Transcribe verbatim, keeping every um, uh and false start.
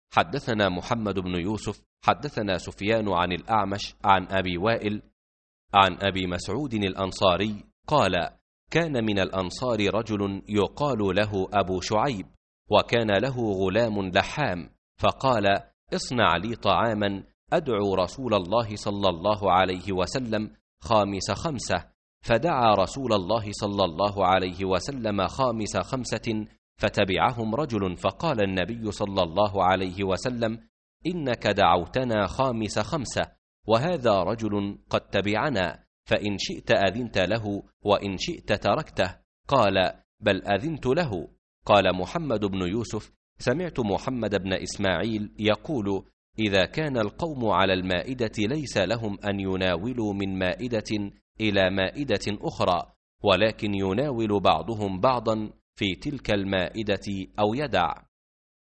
حدثنا محمد بن يوسف حدثنا سفيان عن الأعمش عن أبي وائل عن أبي مسعود الأنصاري قال: كان من الأنصار رجل يقال له أبو شعيب، وكان له غلام لحام، فقال: اصنع لي طعاما أدعو رسول الله صلى الله عليه وسلم خامس خمسة. فدعا رسول الله صلى الله عليه وسلم خامس خمسة، فتبعهم رجل، فقال النبي صلى الله عليه وسلم: إنك دعوتنا خامس خمسة، وهذا رجل قد تبعنا، فإن شئت أذنت له، وإن شئت تركته. قال: بل أذنت له. قال محمد بن يوسف: سمعت محمد بن إسماعيل يقول: إذا كان القوم على المائدة ليس لهم أن يناولوا من مائدة إلى مائدة أخرى، ولكن يناول بعضهم بعضا في تلك المائدة أو يدع.